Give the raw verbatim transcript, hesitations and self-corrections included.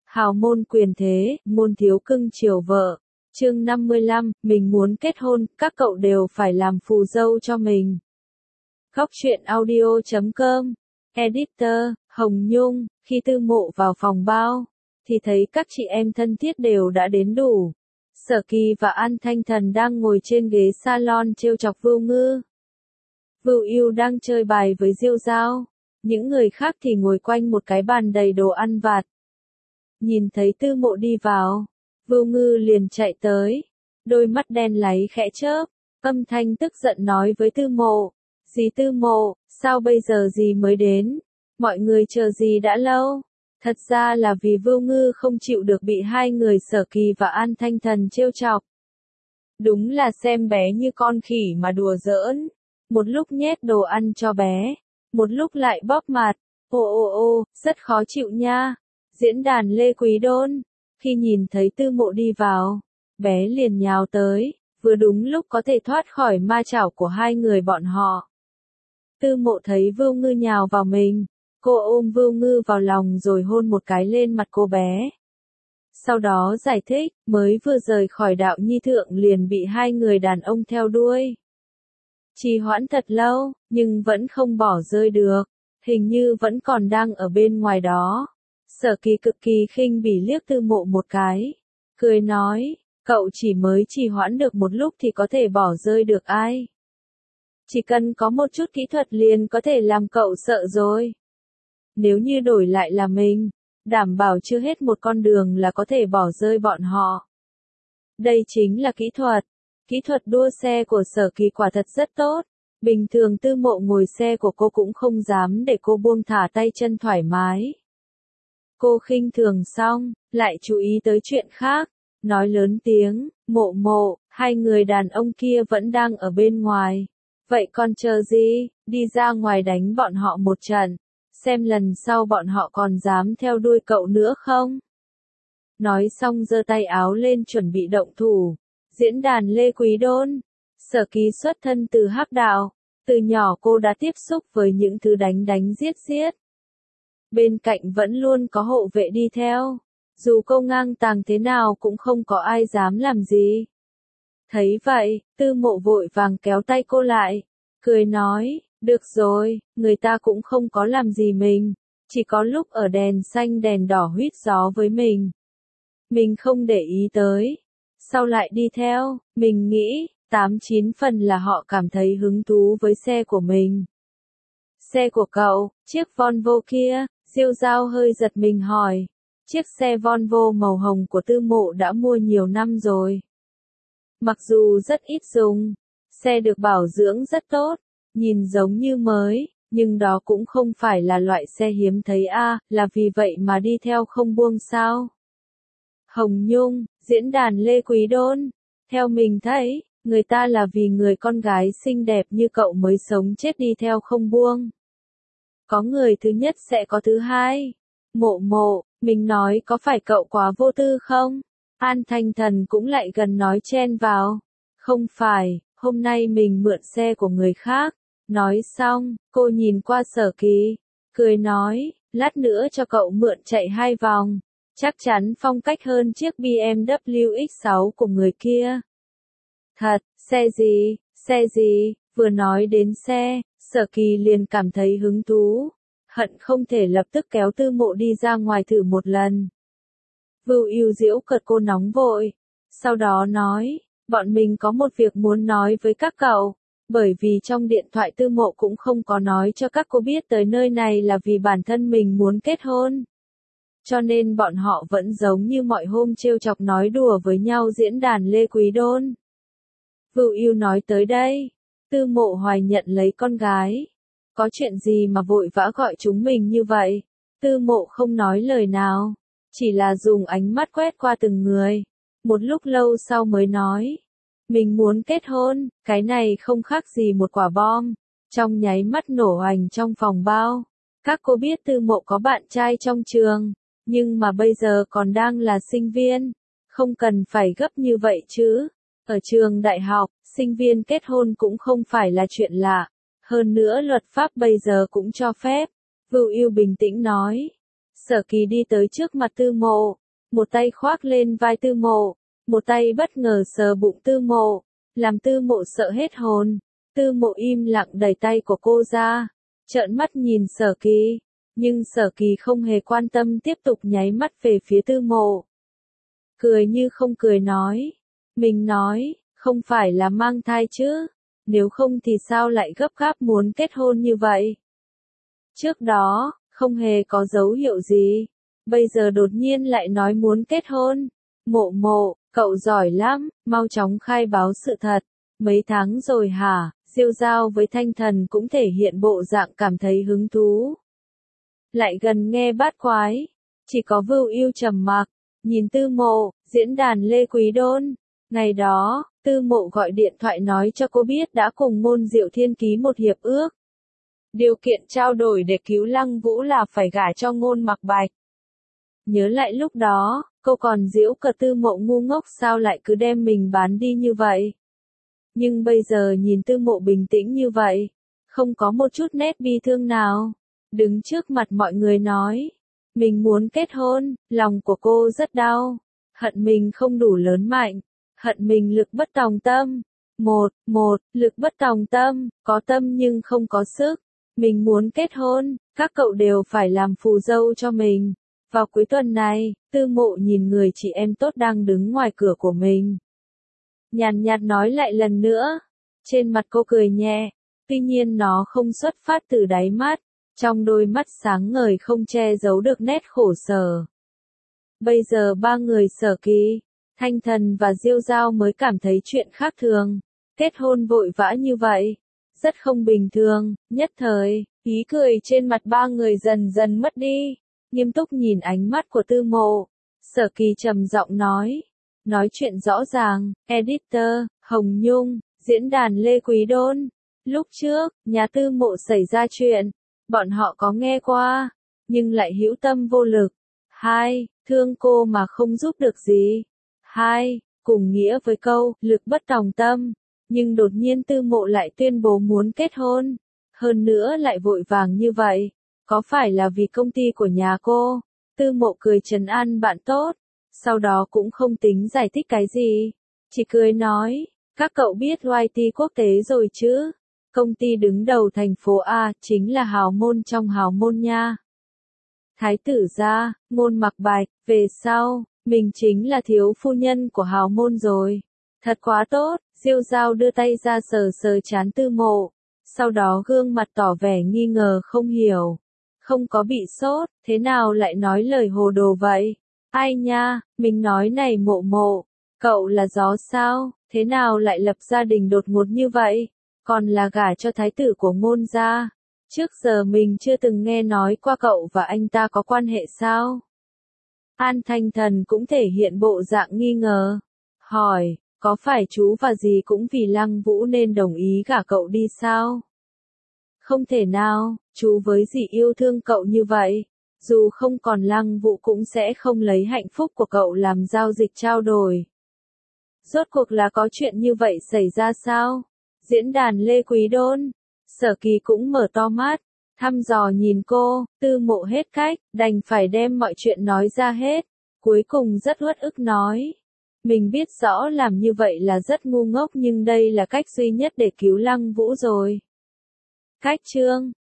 hào môn quyền thế, môn thiếu cưng chiều vợ. Chương năm mươi lăm, mình muốn kết hôn, các cậu đều phải làm phù dâu cho mình. Góc truyện audio chấm com, Editor, Hồng Nhung. Khi Tư Mộ vào phòng bao, thì thấy các chị em thân thiết đều đã đến đủ. Sở Kỳ và An Thanh Thần đang ngồi trên ghế salon trêu chọc Vưu Ngư. Vưu Yêu đang chơi bài với Diêu Giao. Những người khác thì ngồi quanh một cái bàn đầy đồ ăn vặt. Nhìn thấy Tư Mộ đi vào, Vưu Ngư liền chạy tới, đôi mắt đen láy khẽ chớp, âm thanh tức giận nói với Tư Mộ, "Dì Tư Mộ, sao bây giờ dì mới đến? Mọi người chờ dì đã lâu." Thật ra là vì Vưu Ngư không chịu được bị hai người Sở Kỳ và An Thanh Thần trêu chọc. Đúng là xem bé như con khỉ mà đùa giỡn, một lúc nhét đồ ăn cho bé, một lúc lại bóp mặt, ô ô ô, rất khó chịu nha. Diễn đàn Lê Quý Đôn. Khi nhìn thấy Tư Mộ đi vào, bé liền nhào tới, vừa đúng lúc có thể thoát khỏi ma chảo của hai người bọn họ. Tư Mộ thấy Vưu Ngư nhào vào mình, cô ôm Vưu Ngư vào lòng rồi hôn một cái lên mặt cô bé. Sau đó giải thích, mới vừa rời khỏi đạo nhi thượng liền bị hai người đàn ông theo đuôi. Trì hoãn thật lâu, nhưng vẫn không bỏ rơi được, hình như vẫn còn đang ở bên ngoài đó. Sở Kỳ cực kỳ khinh bỉ liếc Tư Mộ một cái, cười nói, cậu chỉ mới trì hoãn được một lúc thì có thể bỏ rơi được ai. Chỉ cần có một chút kỹ thuật liền có thể làm cậu sợ rồi. Nếu như đổi lại là mình, đảm bảo chưa hết một con đường là có thể bỏ rơi bọn họ. Đây chính là kỹ thuật. Kỹ thuật đua xe của Sở Kỳ quả thật rất tốt. Bình thường Tư Mộ ngồi xe của cô cũng không dám để cô buông thả tay chân thoải mái. Cô khinh thường xong, lại chú ý tới chuyện khác, nói lớn tiếng, Mộ Mộ, hai người đàn ông kia vẫn đang ở bên ngoài. Vậy còn chờ gì, đi ra ngoài đánh bọn họ một trận, xem lần sau bọn họ còn dám theo đuôi cậu nữa không? Nói xong giơ tay áo lên chuẩn bị động thủ. Diễn đàn Lê Quý Đôn. Sở Kỳ xuất thân từ Hắc đạo, từ nhỏ cô đã tiếp xúc với những thứ đánh đánh giết giết. Bên cạnh vẫn luôn có hộ vệ đi theo, dù cô ngang tàng thế nào cũng không có ai dám làm gì. Thấy vậy, Tư Mộ vội vàng kéo tay cô lại, cười nói, được rồi, người ta cũng không có làm gì mình, chỉ có lúc ở đèn xanh đèn đỏ huýt gió với mình. Mình không để ý tới, sau lại đi theo, mình nghĩ, tám chín phần là họ cảm thấy hứng thú với xe của mình. Xe của cậu, chiếc Volvo kia, Diêu Giao hơi giật mình hỏi. Chiếc xe Volvo màu hồng của Tư Mộ đã mua nhiều năm rồi. Mặc dù rất ít dùng, xe được bảo dưỡng rất tốt, nhìn giống như mới, nhưng đó cũng không phải là loại xe hiếm thấy a, à, là vì vậy mà đi theo không buông sao. Hồng Nhung, diễn đàn Lê Quý Đôn. Theo mình thấy, người ta là vì người con gái xinh đẹp như cậu mới sống chết đi theo không buông. Có người thứ nhất sẽ có thứ hai. Mộ Mộ, mình nói có phải cậu quá vô tư không? An Thanh Thần cũng lại gần nói chen vào. Không phải, hôm nay mình mượn xe của người khác. Nói xong, cô nhìn qua Sở Kỳ, cười nói, lát nữa cho cậu mượn chạy hai vòng. Chắc chắn phong cách hơn chiếc bê em vê ích sáu của người kia. Thật, xe gì, xe gì, vừa nói đến xe, Sở Kỳ liền cảm thấy hứng thú, hận không thể lập tức kéo Tư Mộ đi ra ngoài thử một lần. Vưu Yêu giễu cợt cô nóng vội, sau đó nói, bọn mình có một việc muốn nói với các cậu, bởi vì trong điện thoại Tư Mộ cũng không có nói cho các cô biết tới nơi này là vì bản thân mình muốn kết hôn. Cho nên bọn họ vẫn giống như mọi hôm trêu chọc nói đùa với nhau diễn đàn Lê Quý Đôn. Vưu Yêu nói tới đây, Tư Mộ hoài nhận lấy con gái. Có chuyện gì mà vội vã gọi chúng mình như vậy? Tư Mộ không nói lời nào, chỉ là dùng ánh mắt quét qua từng người. Một lúc lâu sau mới nói, mình muốn kết hôn, cái này không khác gì một quả bom, trong nháy mắt nổ hoành trong phòng bao. Các cô biết Tư Mộ có bạn trai trong trường, nhưng mà bây giờ còn đang là sinh viên, không cần phải gấp như vậy chứ. Ở trường đại học, sinh viên kết hôn cũng không phải là chuyện lạ. Hơn nữa luật pháp bây giờ cũng cho phép. Vưu Yêu bình tĩnh nói. Sở Kỳ đi tới trước mặt Tư Mộ, một tay khoác lên vai Tư Mộ, một tay bất ngờ sờ bụng Tư Mộ, làm Tư Mộ sợ hết hồn. Tư Mộ im lặng đẩy tay của cô ra, trợn mắt nhìn Sở Kỳ, nhưng Sở Kỳ không hề quan tâm, tiếp tục nháy mắt về phía Tư Mộ. Cười như không cười nói, mình nói, không phải là mang thai chứ, nếu không thì sao lại gấp gáp muốn kết hôn như vậy? Trước đó, không hề có dấu hiệu gì, bây giờ đột nhiên lại nói muốn kết hôn. Mộ Mộ, cậu giỏi lắm, mau chóng khai báo sự thật. Mấy tháng rồi hả? Diêu Giao với Thanh Thần cũng thể hiện bộ dạng cảm thấy hứng thú. Lại gần nghe bát quái, chỉ có Vưu Yêu trầm mặc, nhìn Tư Mộ, diễn đàn Lê Quý Đôn. Ngày đó, Tư Mộ gọi điện thoại nói cho cô biết đã cùng Ngôn Diệu Thiên ký một hiệp ước. Điều kiện trao đổi để cứu Lăng Vũ là phải gả cho Ngôn Mặc Bạch. Nhớ lại lúc đó, cô còn giễu cợt Tư Mộ ngu ngốc sao lại cứ đem mình bán đi như vậy. Nhưng bây giờ nhìn Tư Mộ bình tĩnh như vậy, không có một chút nét bi thương nào, đứng trước mặt mọi người nói, mình muốn kết hôn, lòng của cô rất đau, hận mình không đủ lớn mạnh, hận mình lực bất tòng tâm. Một, một, lực bất tòng tâm, có tâm nhưng không có sức. Mình muốn kết hôn, các cậu đều phải làm phù dâu cho mình. Vào cuối tuần này, Tư Mộ nhìn người chị em tốt đang đứng ngoài cửa của mình. Nhàn nhạt nói lại lần nữa. Trên mặt cô cười nhẹ, tuy nhiên nó không xuất phát từ đáy mắt, trong đôi mắt sáng ngời không che giấu được nét khổ sở. Bây giờ ba người Sở Kỳ, Thanh Thần và Diêu Giao mới cảm thấy chuyện khác thường. Kết hôn vội vã như vậy, rất không bình thường. Nhất thời, ý cười trên mặt ba người dần dần mất đi. Nghiêm túc nhìn ánh mắt của Tư Mộ, Sở Kỳ trầm giọng nói, nói chuyện rõ ràng. Editor, Hồng Nhung, diễn đàn Lê Quý Đôn. Lúc trước, nhà Tư Mộ xảy ra chuyện, bọn họ có nghe qua, nhưng lại hữu tâm vô lực. Hai, thương cô mà không giúp được gì. Hai, cùng nghĩa với câu, lực bất tòng tâm. Nhưng đột nhiên Tư Mộ lại tuyên bố muốn kết hôn. Hơn nữa lại vội vàng như vậy. Có phải là vì công ty của nhà cô? Tư Mộ cười trấn an bạn tốt. Sau đó cũng không tính giải thích cái gì. Chỉ cười nói, các cậu biết i tê quốc tế rồi chứ? Công ty đứng đầu thành phố A, chính là hào môn trong hào môn nha. Thái tử gia, Ngôn Mặc Bạch, về sau, mình chính là thiếu phu nhân của hào môn rồi. Thật quá tốt. Diêu Giao đưa tay ra sờ sờ trán Tư Mộ, sau đó gương mặt tỏ vẻ nghi ngờ không hiểu. Không có bị sốt, thế nào lại nói lời hồ đồ vậy? Ai nha, mình nói này Mộ Mộ, cậu là gió sao, thế nào lại lập gia đình đột ngột như vậy? Còn là gả cho thái tử của Ngôn gia. Trước giờ mình chưa từng nghe nói qua cậu và anh ta có quan hệ sao? An Thanh Thần cũng thể hiện bộ dạng nghi ngờ. Hỏi, có phải chú và dì cũng vì Lăng Vũ nên đồng ý gả cậu đi sao? Không thể nào, chú với dì yêu thương cậu như vậy. Dù không còn Lăng Vũ cũng sẽ không lấy hạnh phúc của cậu làm giao dịch trao đổi. Rốt cuộc là có chuyện như vậy xảy ra sao? Diễn đàn Lê Quý Đôn. Sở Kỳ cũng mở to mắt, thăm dò nhìn cô. Tư Mộ hết cách, đành phải đem mọi chuyện nói ra hết. Cuối cùng rất uất ức nói. Mình biết rõ làm như vậy là rất ngu ngốc nhưng đây là cách duy nhất để cứu Lăng Vũ rồi. Cách chương